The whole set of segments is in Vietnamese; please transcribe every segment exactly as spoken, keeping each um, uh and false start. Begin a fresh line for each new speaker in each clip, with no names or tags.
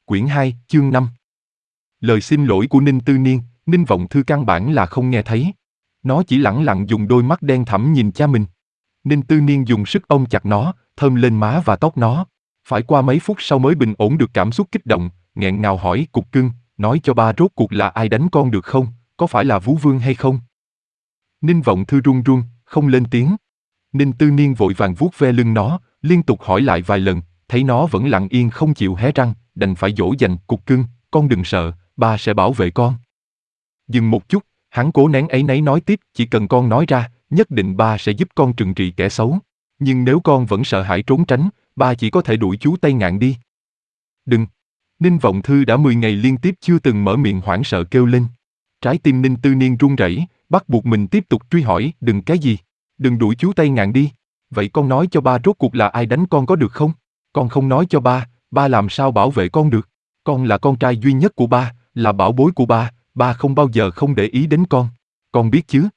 Quyển hai, chương năm. Lời xin lỗi của Ninh Tư Niên, Ninh Vọng Thư căn bản là không nghe thấy. Nó chỉ lẳng lặng dùng đôi mắt đen thẳm nhìn cha mình. Ninh Tư Niên dùng sức ôm chặt nó, thơm lên má và tóc nó. Phải qua mấy phút sau mới bình ổn được cảm xúc kích động, nghẹn ngào hỏi cục cưng, nói cho ba rốt cuộc là ai đánh con được không, có phải là Vũ Vương hay không? Ninh Vọng Thư run run, không lên tiếng. Ninh Tư Niên vội vàng vuốt ve lưng nó, liên tục hỏi lại vài lần, thấy nó vẫn lặng yên không chịu hé răng, đành phải dỗ dành, cục cưng, con đừng sợ, ba sẽ bảo vệ con. Dừng một chút, hắn cố nén áy náy nói tiếp, chỉ cần con nói ra, nhất định ba sẽ giúp con trừng trị kẻ xấu. Nhưng nếu con vẫn sợ hãi trốn tránh, ba chỉ có thể đuổi chú Tây Ngạn đi. Đừng! Ninh Vọng Thư đã mười ngày liên tiếp chưa từng mở miệng hoảng sợ kêu lên. Trái tim Ninh Tư Niên run rẩy, bắt buộc mình tiếp tục truy hỏi, đừng cái gì? Đừng đuổi chú Tây Ngạn đi. Vậy con nói cho ba rốt cuộc là ai đánh con có được không? Con không nói cho ba, ba làm sao bảo vệ con được? Con là con trai duy nhất của ba, là bảo bối của ba, ba không bao giờ không để ý đến con. Con biết chứ?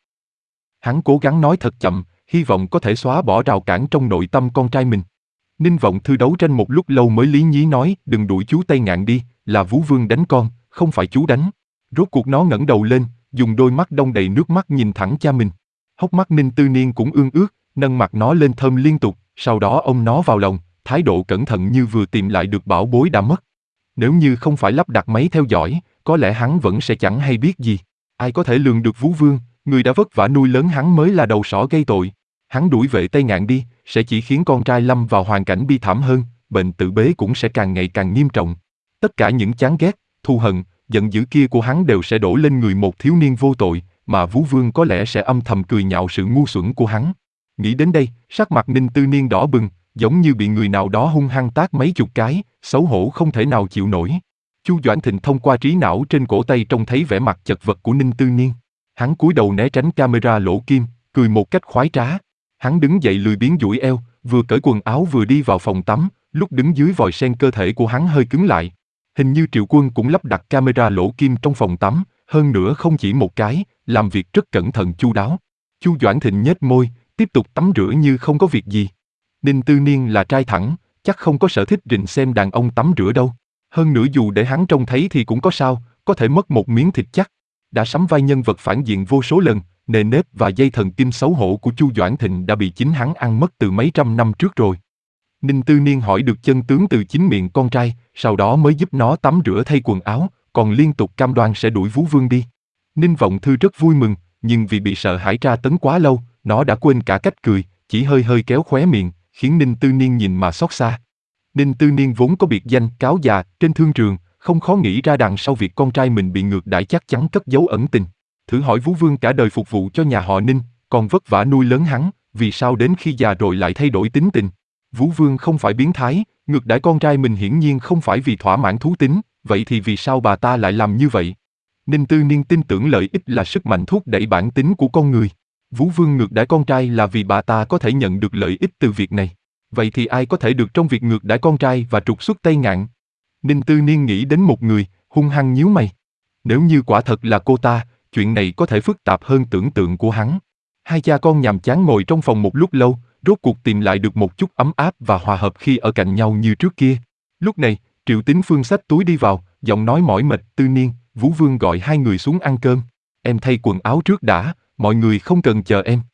Hắn cố gắng nói thật chậm, hy vọng có thể xóa bỏ rào cản trong nội tâm con trai mình. Ninh Vọng Thư đấu tranh một lúc lâu mới lý nhí nói, đừng đuổi chú Tây Ngạn đi, là Vũ Vương đánh con, không phải chú đánh. Rốt cuộc nó ngẩng đầu lên, dùng đôi mắt đong đầy nước mắt nhìn thẳng cha mình. Hốc mắt Ninh Tư Niên cũng ương ướt, nâng mặt nó lên thơm liên tục, sau đó ôm nó vào lòng, thái độ cẩn thận như vừa tìm lại được bảo bối đã mất. Nếu như không phải lắp đặt máy theo dõi, có lẽ hắn vẫn sẽ chẳng hay biết gì. Ai có thể lường được Vũ Vương, người đã vất vả nuôi lớn hắn mới là đầu sỏ gây tội. Hắn đuổi vệ Tây Ngạn đi, sẽ chỉ khiến con trai lâm vào hoàn cảnh bi thảm hơn, bệnh tự bế cũng sẽ càng ngày càng nghiêm trọng. Tất cả những chán ghét, thù hận, giận dữ kia của hắn đều sẽ đổ lên người một thiếu niên vô tội, mà Vũ Vương có lẽ sẽ âm thầm cười nhạo sự ngu xuẩn của hắn. Nghĩ đến đây, sắc mặt Ninh Tư Niên đỏ bừng, giống như bị người nào đó hung hăng tát mấy chục cái, xấu hổ không thể nào chịu nổi. Chu Doãn Thịnh thông qua trí não trên cổ tay trông thấy vẻ mặt chật vật của Ninh Tư Niên. Hắn cúi đầu né tránh camera lỗ kim, cười một cách khoái trá. Hắn đứng dậy lười biếng duỗi eo, vừa cởi quần áo vừa đi vào phòng tắm, lúc đứng dưới vòi sen cơ thể của hắn hơi cứng lại. Hình như Triệu Quân cũng lắp đặt camera lỗ kim trong phòng tắm, hơn nữa không chỉ một cái, làm việc rất cẩn thận chu đáo. Chu Doãn Thịnh nhếch môi, tiếp tục tắm rửa như không có việc gì. Ninh Tư Niên là trai thẳng, chắc không có sở thích rình xem đàn ông tắm rửa đâu. Hơn nữa dù để hắn trông thấy thì cũng có sao, có thể mất một miếng thịt chắc. Đã sắm vai nhân vật phản diện vô số lần, nề nếp và dây thần kinh xấu hổ của Chu Doãn Thịnh đã bị chính hắn ăn mất từ mấy trăm năm trước rồi. Ninh Tư Niên hỏi được chân tướng từ chính miệng con trai, sau đó mới giúp nó tắm rửa thay quần áo, còn liên tục cam đoan sẽ đuổi Vũ Vương đi. Ninh Vọng Thư rất vui mừng, nhưng vì bị sợ hãi tra tấn quá lâu, nó đã quên cả cách cười, chỉ hơi hơi kéo khóe miệng, khiến Ninh Tư Niên nhìn mà xót xa. Ninh Tư Niên vốn có biệt danh cáo già trên thương trường, không khó nghĩ ra đằng sau việc con trai mình bị ngược đãi chắc chắn cất giấu ẩn tình. Thử hỏi Vũ Vương cả đời phục vụ cho nhà họ Ninh, còn vất vả nuôi lớn hắn, vì sao đến khi già rồi lại thay đổi tính tình? Vũ Vương không phải biến thái, ngược đãi con trai mình hiển nhiên không phải vì thỏa mãn thú tính, vậy thì vì sao bà ta lại làm như vậy? Ninh Tư Niên tin tưởng lợi ích là sức mạnh thúc đẩy bản tính của con người. Vũ Vương ngược đãi con trai là vì bà ta có thể nhận được lợi ích từ việc này. Vậy thì ai có thể được trong việc ngược đãi con trai và trục xuất Tây Ngạn? Ninh Tư Niên nghĩ đến một người, hung hăng nhíu mày. Nếu như quả thật là cô ta, chuyện này có thể phức tạp hơn tưởng tượng của hắn. Hai cha con nhàm chán ngồi trong phòng một lúc lâu, rốt cuộc tìm lại được một chút ấm áp và hòa hợp khi ở cạnh nhau như trước kia. Lúc này, Triệu Tín Phương xách túi đi vào, giọng nói mỏi mệt, Tư Niên, Vũ Vương gọi hai người xuống ăn cơm. Em thay quần áo trước đã, mọi người không cần chờ em.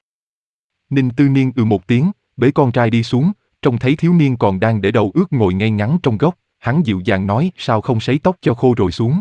Ninh Tư Niên ừ một tiếng, bế con trai đi xuống, trông thấy thiếu niên còn đang để đầu ướt ngồi ngay ngắn trong góc, hắn dịu dàng nói, sao không sấy tóc cho khô rồi xuống.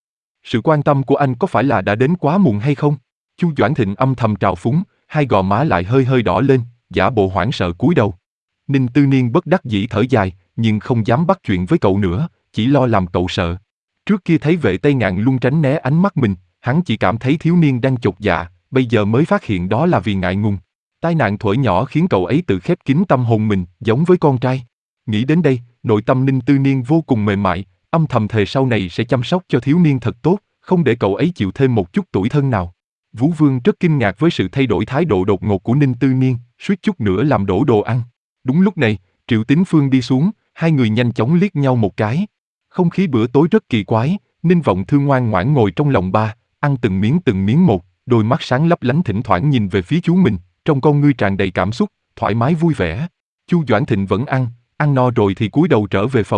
Sự quan tâm của anh có phải là đã đến quá muộn hay không? Chu Doãn Thịnh âm thầm trào phúng, hai gò má lại hơi hơi đỏ lên, giả bộ hoảng sợ cúi đầu. Ninh Tư Niên bất đắc dĩ thở dài, nhưng không dám bắt chuyện với cậu nữa, chỉ lo làm cậu sợ. Trước kia thấy vệ Tây Ngạn luôn tránh né ánh mắt mình, hắn chỉ cảm thấy thiếu niên đang chột dạ, bây giờ mới phát hiện đó là vì ngại ngùng. Tai nạn thuở nhỏ khiến cậu ấy tự khép kín tâm hồn mình, giống với con trai. Nghĩ đến đây, nội tâm Ninh Tư Niên vô cùng mềm mại, âm thầm thề sau này sẽ chăm sóc cho thiếu niên thật tốt, không để cậu ấy chịu thêm một chút tủi thân nào. Vũ Vương rất kinh ngạc với sự thay đổi thái độ đột ngột của Ninh Tư Niên, suýt chút nữa làm đổ đồ ăn. Đúng lúc này, Triệu Tín Phương đi xuống, hai người nhanh chóng liếc nhau một cái. Không khí bữa tối rất kỳ quái, Ninh Vọng Thư ngoan ngoãn ngồi trong lòng ba, ăn từng miếng từng miếng một, đôi mắt sáng lấp lánh thỉnh thoảng nhìn về phía chú mình, trong con ngươi tràn đầy cảm xúc, thoải mái vui vẻ. Chu Doãn Thịnh vẫn ăn, ăn no rồi thì cúi đầu trở về phòng,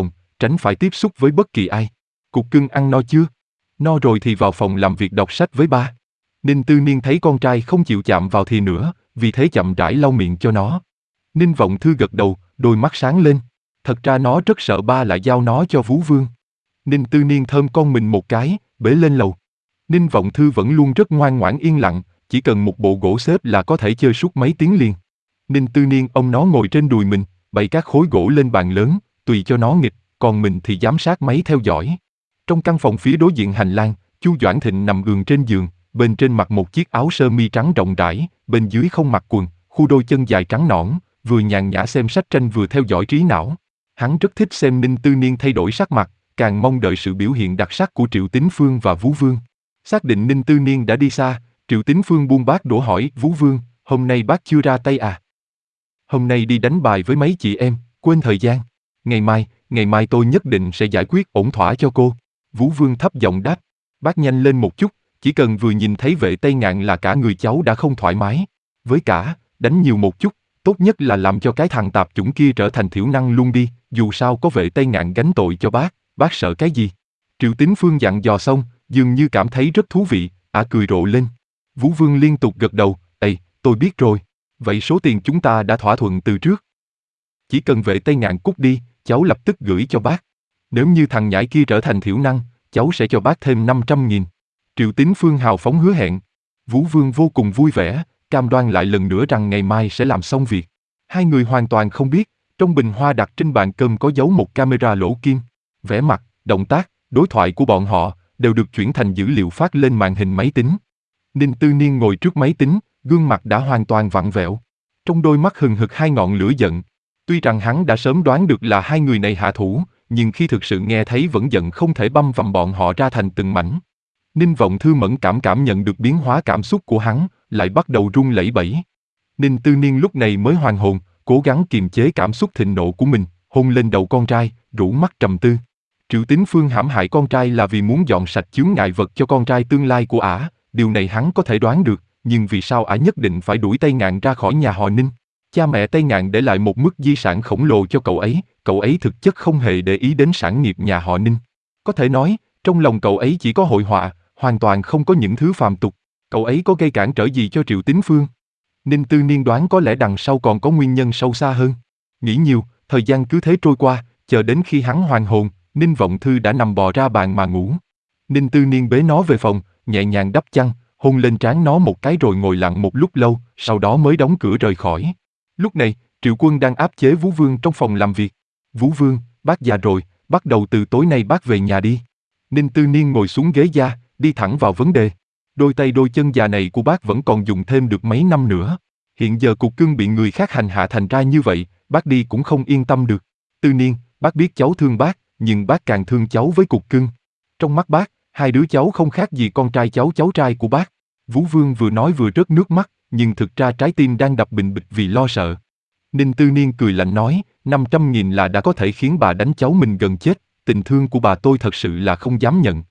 tránh phải tiếp xúc với bất kỳ ai. Cục cưng ăn no chưa? No rồi thì vào phòng làm việc đọc sách với ba. Ninh Tư Niên thấy con trai không chịu chạm vào thì nữa, vì thế chậm rãi lau miệng cho nó. Ninh Vọng Thư gật đầu, đôi mắt sáng lên. Thật ra nó rất sợ ba lại giao nó cho Vú Vương. Ninh Tư Niên thơm con mình một cái, bế lên lầu. Ninh Vọng Thư vẫn luôn rất ngoan ngoãn yên lặng, chỉ cần một bộ gỗ xếp là có thể chơi suốt mấy tiếng liền. Ninh Tư Niên ôm nó ngồi trên đùi mình, bày các khối gỗ lên bàn lớn, tùy cho nó nghịch, còn mình thì giám sát máy theo dõi. Trong căn phòng phía đối diện hành lang, Chu Doãn Thịnh nằm ườn trên giường, bên trên mặc một chiếc áo sơ mi trắng rộng rãi, bên dưới không mặc quần, khu đôi chân dài trắng nõn, vừa nhàn nhã xem sách tranh vừa theo dõi trí não. Hắn rất thích xem Ninh Tư Niên thay đổi sắc mặt, càng mong đợi sự biểu hiện đặc sắc của Triệu Tín Phương và Vú Vương. Xác định Ninh Tư Niên đã đi xa, Triệu Tín Phương buông bát đũa hỏi: Vú Vương, hôm nay bác chưa ra tay à? Hôm nay đi đánh bài với mấy chị em, quên thời gian. Ngày mai, ngày mai tôi nhất định sẽ giải quyết ổn thỏa cho cô. Vú Vương thấp giọng đáp. Bác nhanh lên một chút, chỉ cần vừa nhìn thấy Vệ Tây Ngạn là cả người cháu đã không thoải mái. Với cả, đánh nhiều một chút, tốt nhất là làm cho cái thằng tạp chủng kia trở thành thiểu năng luôn đi, dù sao có Vệ Tây Ngạn gánh tội cho bác, bác sợ cái gì? Triệu Tín Phương dặn dò xong, dường như cảm thấy rất thú vị, ả cười rộ lên. Vú Vương liên tục gật đầu, ây, tôi biết rồi. Vậy số tiền chúng ta đã thỏa thuận từ trước. Chỉ cần Vệ Tây Ngạn cút đi, cháu lập tức gửi cho bác. Nếu như thằng nhãi kia trở thành thiểu năng, cháu sẽ cho bác thêm năm trăm nghìn. Triệu Tín Phương hào phóng hứa hẹn. Vũ Vương vô cùng vui vẻ, cam đoan lại lần nữa rằng ngày mai sẽ làm xong việc. Hai người hoàn toàn không biết, trong bình hoa đặt trên bàn cơm có giấu một camera lỗ kim. Vẻ mặt, động tác, đối thoại của bọn họ đều được chuyển thành dữ liệu phát lên màn hình máy tính. Ninh Tư Niên ngồi trước máy tính, gương mặt đã hoàn toàn vặn vẹo. Trong đôi mắt hừng hực hai ngọn lửa giận. Tuy rằng hắn đã sớm đoán được là hai người này hạ thủ, nhưng khi thực sự nghe thấy vẫn giận không thể băm vằm bọn họ ra thành từng mảnh. Ninh Vọng Thư mẫn cảm cảm nhận được biến hóa cảm xúc của hắn, lại bắt đầu run lẩy bẩy. Ninh Tư Niên lúc này mới hoàn hồn, cố gắng kiềm chế cảm xúc thịnh nộ của mình, hôn lên đầu con trai, rũ mắt trầm tư. Triệu Tín Phương hãm hại con trai là vì muốn dọn sạch chướng ngại vật cho con trai tương lai của ả, điều này hắn có thể đoán được, nhưng vì sao ả nhất định phải đuổi Tây Ngạn ra khỏi nhà họ Ninh? Cha mẹ Tây Ngạn để lại một mức di sản khổng lồ cho cậu ấy, cậu ấy thực chất không hề để ý đến sản nghiệp nhà họ Ninh. Có thể nói, trong lòng cậu ấy chỉ có hội họa, hoàn toàn không có những thứ phàm tục. Cậu ấy có gây cản trở gì cho Triệu Tín Phương? Ninh Tư Niên đoán có lẽ đằng sau còn có nguyên nhân sâu xa hơn. Nghĩ nhiều, thời gian cứ thế trôi qua, chờ đến khi hắn hoàn hồn, Ninh Vọng Thư đã nằm bò ra bàn mà ngủ. Ninh Tư Niên bế nó về phòng, nhẹ nhàng đắp chăn, hôn lên trán nó một cái rồi ngồi lặng một lúc lâu, sau đó mới đóng cửa rời khỏi. Lúc này, Triệu Quân đang áp chế Vú Vương trong phòng làm việc. Vú Vương, bác già rồi, bắt đầu từ tối nay bác về nhà đi. Ninh Tư Niên ngồi xuống ghế da, đi thẳng vào vấn đề. Đôi tay đôi chân già này của bác vẫn còn dùng thêm được mấy năm nữa. Hiện giờ Cục Cưng bị người khác hành hạ thành ra như vậy, bác đi cũng không yên tâm được. Tư Niên, bác biết cháu thương bác, nhưng bác càng thương cháu với Cục Cưng. Trong mắt bác, hai đứa cháu không khác gì con trai cháu cháu trai của bác. Vú Vương vừa nói vừa rớt nước mắt, nhưng thực ra trái tim đang đập bình bịch vì lo sợ. Ninh Tư Niên cười lạnh nói, năm trăm nghìn là đã có thể khiến bà đánh cháu mình gần chết, tình thương của bà tôi thật sự là không dám nhận.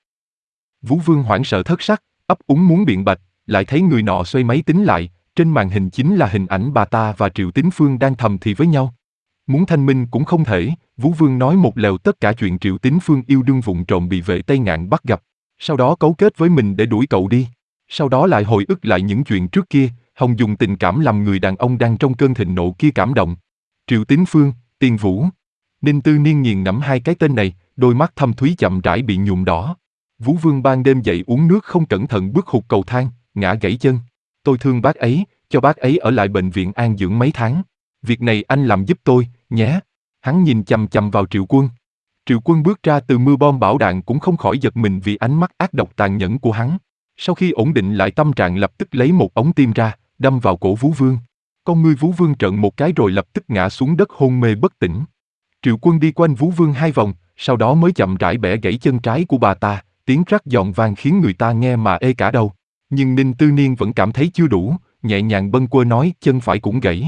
Vú Vương hoảng sợ thất sắc, ấp úng muốn biện bạch, lại thấy người nọ xoay máy tính lại, trên màn hình chính là hình ảnh bà ta và Triệu Tín Phương đang thầm thì với nhau. Muốn thanh minh cũng không thể, Vú Vương nói một lèo tất cả chuyện Triệu Tín Phương yêu đương vụng trộm bị Vệ Tây Ngạn bắt gặp, sau đó cấu kết với mình để đuổi cậu đi. Sau đó lại hồi ức lại những chuyện trước kia, hòng dùng tình cảm làm người đàn ông đang trong cơn thịnh nộ kia cảm động. Triệu Tín Phương, Tiền Vũ. Ninh Tư Niên nghiền ngẫm hai cái tên này, đôi mắt thâm thúy chậm rãi bị nhuộm đỏ. Vũ Vương ban đêm dậy uống nước không cẩn thận bước hụt cầu thang, ngã gãy chân. Tôi thương bác ấy, cho bác ấy ở lại bệnh viện an dưỡng mấy tháng. Việc này anh làm giúp tôi, nhé. Hắn nhìn chằm chằm vào Triệu Quân. Triệu Quân bước ra từ mưa bom bão đạn cũng không khỏi giật mình vì ánh mắt ác độc tàn nhẫn của hắn. Sau khi ổn định lại tâm trạng lập tức lấy một ống tim ra, đâm vào cổ Vũ Vương. Con ngươi Vũ Vương trợn một cái rồi lập tức ngã xuống đất hôn mê bất tỉnh. Triệu Quân đi quanh Vũ Vương hai vòng, sau đó mới chậm rãi bẻ gãy chân trái của bà ta, tiếng rắc giòn vang khiến người ta nghe mà ê cả đầu. Nhưng Ninh Tư Niên vẫn cảm thấy chưa đủ, nhẹ nhàng bâng quơ nói chân phải cũng gãy.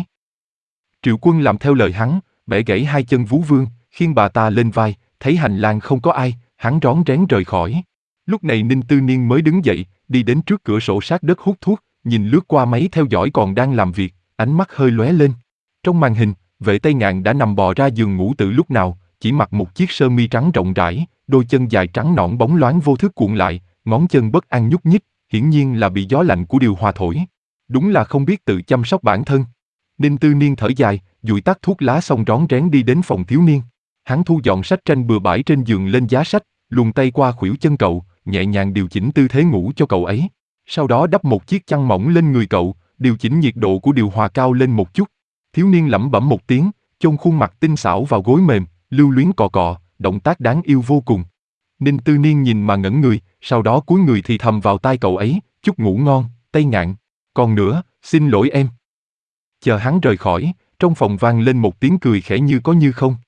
Triệu Quân làm theo lời hắn, bẻ gãy hai chân Vũ Vương, khiêng bà ta lên vai, thấy hành lang không có ai, hắn rón rén rời khỏi. Lúc này Ninh Tư Niên mới đứng dậy, đi đến trước cửa sổ sát đất hút thuốc, nhìn lướt qua máy theo dõi còn đang làm việc, ánh mắt hơi lóe lên. Trong màn hình, Vệ Tây Ngạn đã nằm bò ra giường ngủ từ lúc nào, chỉ mặc một chiếc sơ mi trắng rộng rãi, đôi chân dài trắng nõn bóng loáng vô thức cuộn lại, ngón chân bất an nhúc nhích, hiển nhiên là bị gió lạnh của điều hòa thổi. Đúng là không biết tự chăm sóc bản thân. Ninh Tư Niên thở dài, dụi tắt thuốc lá xong rón rén đi đến phòng thiếu niên. Hắn thu dọn sách tranh bừa bãi trên giường lên giá sách, luồn tay qua khuỷu chân cậu, nhẹ nhàng điều chỉnh tư thế ngủ cho cậu ấy. Sau đó đắp một chiếc chăn mỏng lên người cậu, điều chỉnh nhiệt độ của điều hòa cao lên một chút. Thiếu niên lẩm bẩm một tiếng, chôn khuôn mặt tinh xảo vào gối mềm, lưu luyến cọ cọ, động tác đáng yêu vô cùng. Ninh Tư Niên nhìn mà ngẩn người, sau đó cúi người thì thầm vào tai cậu ấy, chúc ngủ ngon, Tây Ngạn. Còn nữa, xin lỗi em. Chờ hắn rời khỏi, trong phòng vang lên một tiếng cười khẽ như có như không.